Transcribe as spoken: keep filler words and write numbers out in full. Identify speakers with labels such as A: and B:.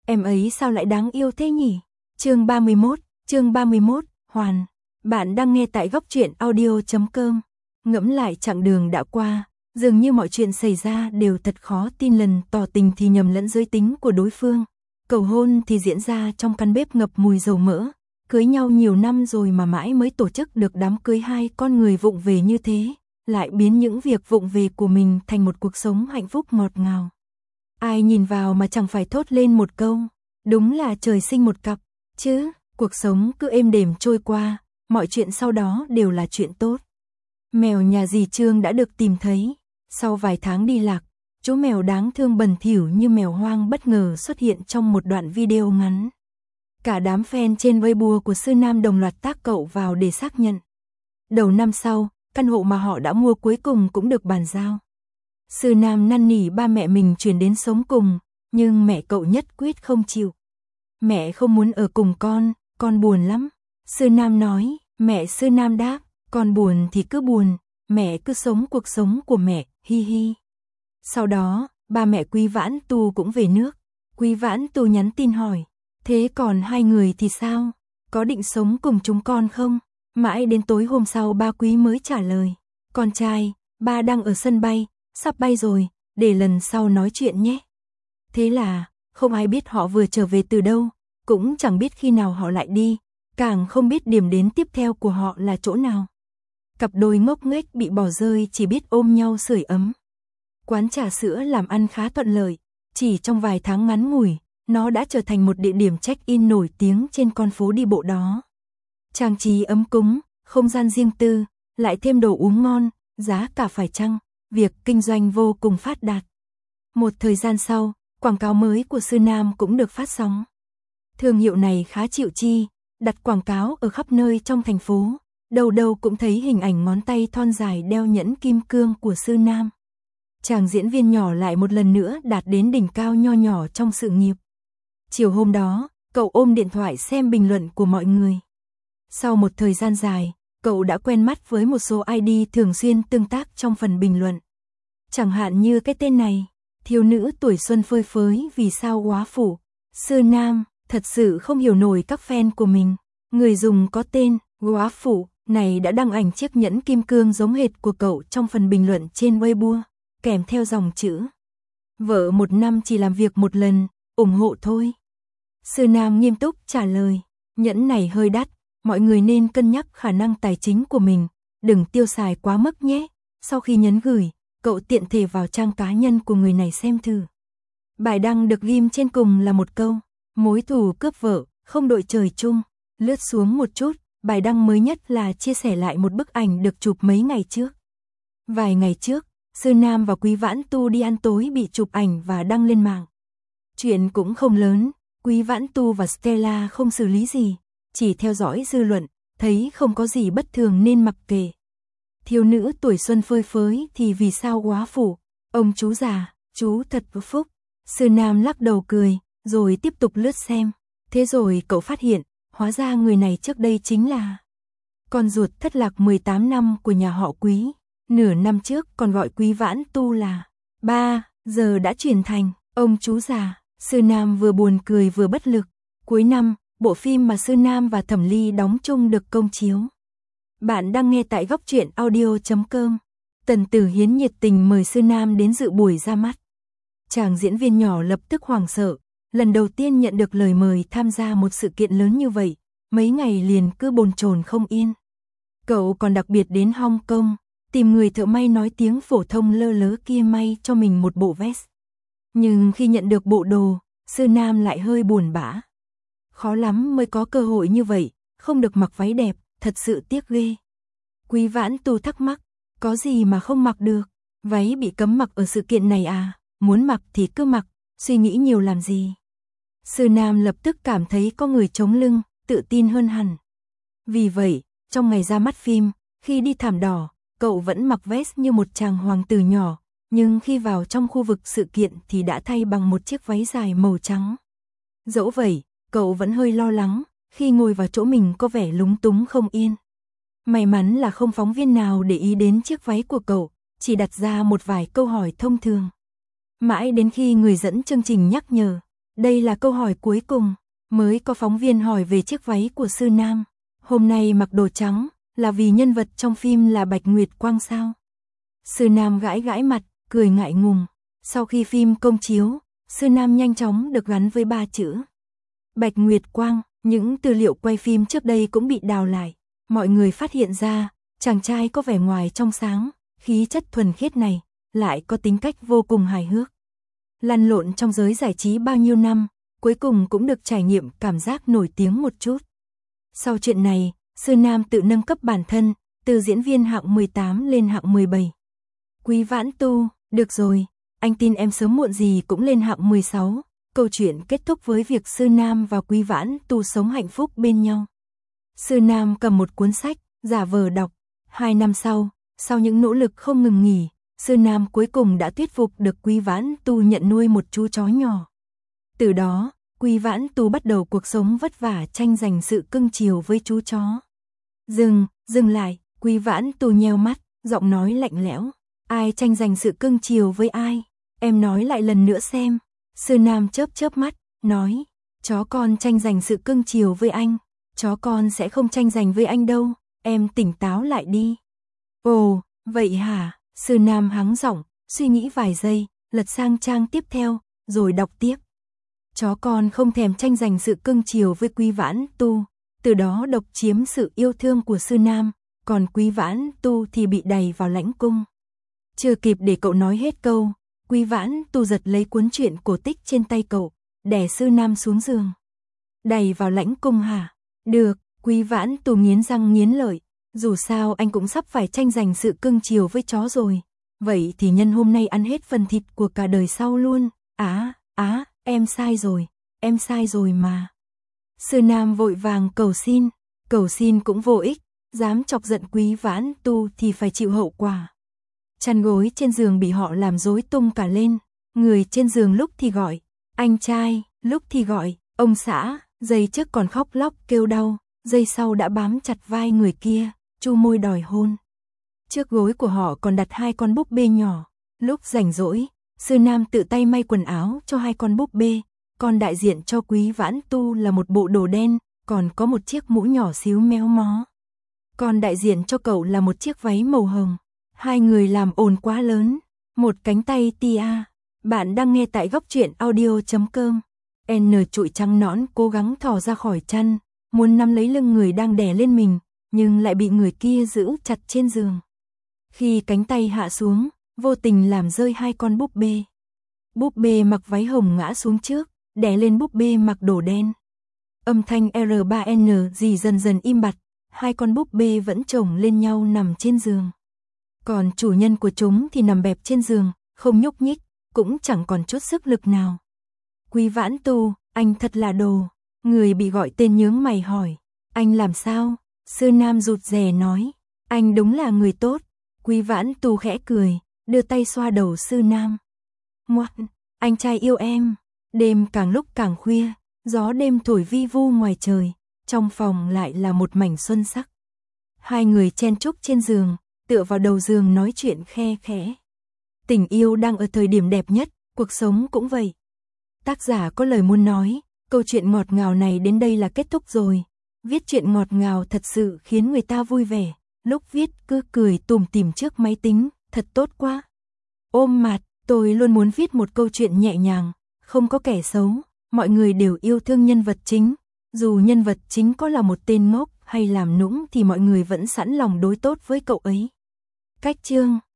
A: em ấy sao lại đáng yêu thế nhỉ? Chương ba mươi mốt, chương ba mươi mốt, Hoàn. Bạn đang nghe tại góc truyện audio chấm com. Ngẫm lại chặng đường đã qua, dường như mọi chuyện xảy ra đều thật khó tin, lần tỏ tình thì nhầm lẫn giới tính của đối phương. Cầu hôn thì diễn ra trong căn bếp ngập mùi dầu mỡ. Cưới nhau nhiều năm rồi mà mãi mới tổ chức được đám cưới hai con người vụng về như thế, lại biến những việc vụng về của mình thành một cuộc sống hạnh phúc ngọt ngào. Ai nhìn vào mà chẳng phải thốt lên một câu, đúng là trời sinh một cặp, chứ. Cuộc sống cứ êm đềm trôi qua, mọi chuyện sau đó đều là chuyện tốt. Mèo nhà dì Trương đã được tìm thấy. Sau vài tháng đi lạc, chú mèo đáng thương bẩn thỉu như mèo hoang bất ngờ xuất hiện trong một đoạn video ngắn. Cả đám fan trên Weibo của Sư Nam đồng loạt tag cậu vào để xác nhận. Đầu năm sau, căn hộ mà họ đã mua cuối cùng cũng được bàn giao. Sư Nam năn nỉ ba mẹ mình chuyển đến sống cùng, nhưng mẹ cậu nhất quyết không chịu. Mẹ không muốn ở cùng con, con buồn lắm. Sư Nam nói. Mẹ Sư Nam đáp, con buồn thì cứ buồn, mẹ cứ sống cuộc sống của mẹ, hi hi. Sau đó, ba mẹ Quý Vãn Tu cũng về nước. Quý Vãn Tu nhắn tin hỏi, thế còn hai người thì sao? Có định sống cùng chúng con không? Mãi đến tối hôm sau ba Quý mới trả lời, con trai, ba đang ở sân bay, sắp bay rồi, để lần sau nói chuyện nhé. Thế là, không ai biết họ vừa trở về từ đâu, cũng chẳng biết khi nào họ lại đi, càng không biết điểm đến tiếp theo của họ là chỗ nào. Cặp đôi ngốc nghếch bị bỏ rơi chỉ biết ôm nhau sưởi ấm. Quán trà sữa làm ăn khá thuận lợi, chỉ trong vài tháng ngắn ngủi, nó đã trở thành một địa điểm check-in nổi tiếng trên con phố đi bộ đó. Trang trí ấm cúng, không gian riêng tư, lại thêm đồ uống ngon, giá cả phải chăng, việc kinh doanh vô cùng phát đạt. Một thời gian sau, quảng cáo mới của Sư Nam cũng được phát sóng. Thương hiệu này khá chịu chi, đặt quảng cáo ở khắp nơi trong thành phố, đâu đâu cũng thấy hình ảnh ngón tay thon dài đeo nhẫn kim cương của Sư Nam. Chàng diễn viên nhỏ lại một lần nữa đạt đến đỉnh cao nho nhỏ trong sự nghiệp. Chiều hôm đó, cậu ôm điện thoại xem bình luận của mọi người. Sau một thời gian dài, cậu đã quen mắt với một số i đê thường xuyên tương tác trong phần bình luận. Chẳng hạn như cái tên này, thiếu nữ tuổi xuân phơi phới vì sao góa phủ. Sư Nam thật sự không hiểu nổi các fan của mình. Người dùng có tên góa phủ này đã đăng ảnh chiếc nhẫn kim cương giống hệt của cậu trong phần bình luận trên Weibo, kèm theo dòng chữ: vợ một năm chỉ làm việc một lần, ủng hộ thôi. Sư Nam nghiêm túc trả lời, nhẫn này hơi đắt, mọi người nên cân nhắc khả năng tài chính của mình, đừng tiêu xài quá mức nhé. Sau khi nhấn gửi, cậu tiện thể vào trang cá nhân của người này xem thử. Bài đăng được ghim trên cùng là một câu, mối thù cướp vợ, không đội trời chung. Lướt xuống một chút, bài đăng mới nhất là chia sẻ lại một bức ảnh được chụp mấy ngày trước. Vài ngày trước, Sư Nam và Quý Vãn Tu đi ăn tối bị chụp ảnh và đăng lên mạng. Chuyện cũng không lớn, Quý Vãn Tu và Stella không xử lý gì, chỉ theo dõi dư luận, thấy không có gì bất thường nên mặc kệ. Thiếu nữ tuổi xuân phơi phới thì vì sao góa phủ, ông chú già, chú thật có phúc. Sư Nam lắc đầu cười, rồi tiếp tục lướt xem. Thế rồi cậu phát hiện, hóa ra người này trước đây chính là con ruột thất lạc mười tám năm của nhà họ Quý. Nửa năm trước còn gọi Quý Vãn Tu là ba, giờ đã chuyển thành ông chú già. Sư Nam vừa buồn cười vừa bất lực. Cuối năm, bộ phim mà Sư Nam và Thẩm Ly đóng chung được công chiếu. Bạn đang nghe tại góc truyện audio chấm com. Tần Tử Hiến nhiệt tình mời Sư Nam đến dự buổi ra mắt. Chàng diễn viên nhỏ lập tức hoảng sợ, lần đầu tiên nhận được lời mời tham gia một sự kiện lớn như vậy, mấy ngày liền cứ bồn chồn không yên. Cậu còn đặc biệt đến Hong Kong, tìm người thợ may nói tiếng phổ thông lơ lớ kia may cho mình một bộ vest. Nhưng khi nhận được bộ đồ, Sư Nam lại hơi buồn bã. Khó lắm mới có cơ hội như vậy, không được mặc váy đẹp, thật sự tiếc ghê. Quý Vãn Tu thắc mắc, có gì mà không mặc được, váy bị cấm mặc ở sự kiện này à, muốn mặc thì cứ mặc, suy nghĩ nhiều làm gì. Sư Nam lập tức cảm thấy có người chống lưng, tự tin hơn hẳn. Vì vậy, trong ngày ra mắt phim, khi đi thảm đỏ, cậu vẫn mặc vest như một chàng hoàng tử nhỏ, nhưng khi vào trong khu vực sự kiện thì đã thay bằng một chiếc váy dài màu trắng. Dẫu vậy, cậu vẫn hơi lo lắng, khi ngồi vào chỗ mình có vẻ lúng túng không yên. May mắn là không phóng viên nào để ý đến chiếc váy của cậu, chỉ đặt ra một vài câu hỏi thông thường. Mãi đến khi người dẫn chương trình nhắc nhở, Đây là câu hỏi cuối cùng. Mới có phóng viên hỏi về chiếc váy của Sư Nam. Hôm nay mặc đồ trắng, là vì nhân vật trong phim là Bạch Nguyệt Quang sao? Sư Nam gãi gãi mặt, cười ngại ngùng. Sau khi phim công chiếu, Sư Nam nhanh chóng được gắn với ba chữ Bạch Nguyệt Quang. Những tư liệu quay phim trước đây cũng bị đào lại. Mọi người phát hiện ra, chàng trai có vẻ ngoài trong sáng, khí chất thuần khiết này, lại có tính cách vô cùng hài hước. Lăn lộn trong giới giải trí bao nhiêu năm, cuối cùng cũng được trải nghiệm cảm giác nổi tiếng một chút. Sau chuyện này, Sư Nam tự nâng cấp bản thân, từ diễn viên hạng mười tám lên hạng mười bảy. Quý Vãn Tu, được rồi, anh tin em sớm muộn gì cũng lên hạng mười sáu. Câu chuyện kết thúc với việc Sư Nam và Quý Vãn Tu sống hạnh phúc bên nhau. Sư Nam cầm một cuốn sách, giả vờ đọc. Hai năm sau, sau những nỗ lực không ngừng nghỉ, Sư Nam cuối cùng đã thuyết phục được Quý Vãn Tu nhận nuôi một chú chó nhỏ. Từ đó, Quý Vãn Tu bắt đầu cuộc sống vất vả tranh giành sự cưng chiều với chú chó. Dừng, dừng lại, Quý Vãn Tu nheo mắt, giọng nói lạnh lẽo. Ai tranh giành sự cưng chiều với ai? Em nói lại lần nữa xem. Sư Nam chớp chớp mắt, nói. Chó con tranh giành sự cưng chiều với anh. Chó con sẽ không tranh giành với anh đâu. Em tỉnh táo lại đi. Ồ, vậy hả? Sư Nam hắng giọng, suy nghĩ vài giây, lật sang trang tiếp theo, rồi đọc tiếp. Chó con không thèm tranh giành sự cưng chiều với Quý Vãn Tu, từ đó độc chiếm sự yêu thương của Sư Nam, còn Quý Vãn Tu thì bị đày vào lãnh cung. Chưa kịp để cậu nói hết câu, Quý Vãn Tu giật lấy cuốn truyện cổ tích trên tay cậu, đè Sư Nam xuống giường. Đày vào lãnh cung hả? Được, Quý Vãn Tu nghiến răng nghiến lợi, dù sao anh cũng sắp phải tranh giành sự cưng chiều với chó rồi. Vậy thì nhân hôm nay ăn hết phần thịt của cả đời sau luôn. Á, á, em sai rồi, em sai rồi mà. Sư Nam vội vàng cầu xin, cầu xin cũng vô ích, dám chọc giận Quý Vãn Tu thì phải chịu hậu quả. Chăn gối trên giường bị họ làm rối tung cả lên, người trên giường lúc thì gọi, anh trai, lúc thì gọi, ông xã, giây trước còn khóc lóc kêu đau, giây sau đã bám chặt vai người kia, chu môi đòi hôn. Trước gối của họ còn đặt hai con búp bê nhỏ, lúc rảnh rỗi, Sư Nam tự tay may quần áo cho hai con búp bê, còn đại diện cho Quý Vãn Tu là một bộ đồ đen, còn có một chiếc mũ nhỏ xíu méo mó. Còn đại diện cho cậu là một chiếc váy màu hồng. Hai người làm ồn quá lớn, một cánh tay tia. Bạn đang nghe tại góc truyện audio chấm com. N trụi trắng nõn cố gắng thò ra khỏi chăn, muốn nắm lấy lưng người đang đè lên mình, nhưng lại bị người kia giữ chặt trên giường. Khi cánh tay hạ xuống, vô tình làm rơi hai con búp bê. Búp bê mặc váy hồng ngã xuống trước, đè lên búp bê mặc đồ đen. Âm thanh R ba N gì dần dần im bặt, hai con búp bê vẫn chồng lên nhau nằm trên giường. Còn chủ nhân của chúng thì nằm bẹp trên giường, không nhúc nhích, cũng chẳng còn chút sức lực nào. Quý Vãn Tu, anh thật là đồ. Người bị gọi tên nhướng mày hỏi, anh làm sao? Sư Nam rụt rè nói, anh đúng là người tốt. Quý Vãn Tu khẽ cười, đưa tay xoa đầu Sư Nam. Ngoan, anh trai yêu em. Đêm càng lúc càng khuya, gió đêm thổi vi vu ngoài trời, trong phòng lại là một mảnh xuân sắc. Hai người chen chúc trên giường, tựa vào đầu giường nói chuyện khe khẽ. Tình yêu đang ở thời điểm đẹp nhất, cuộc sống cũng vậy. Tác giả có lời muốn nói, câu chuyện ngọt ngào này đến đây là kết thúc rồi. Viết chuyện ngọt ngào thật sự khiến người ta vui vẻ, lúc viết cứ cười tủm tỉm trước máy tính, thật tốt quá. Ôm mặt, tôi luôn muốn viết một câu chuyện nhẹ nhàng, không có kẻ xấu, mọi người đều yêu thương nhân vật chính. Dù nhân vật chính có là một tên ngốc hay làm nũng thì mọi người vẫn sẵn lòng đối tốt với cậu ấy. Cách chương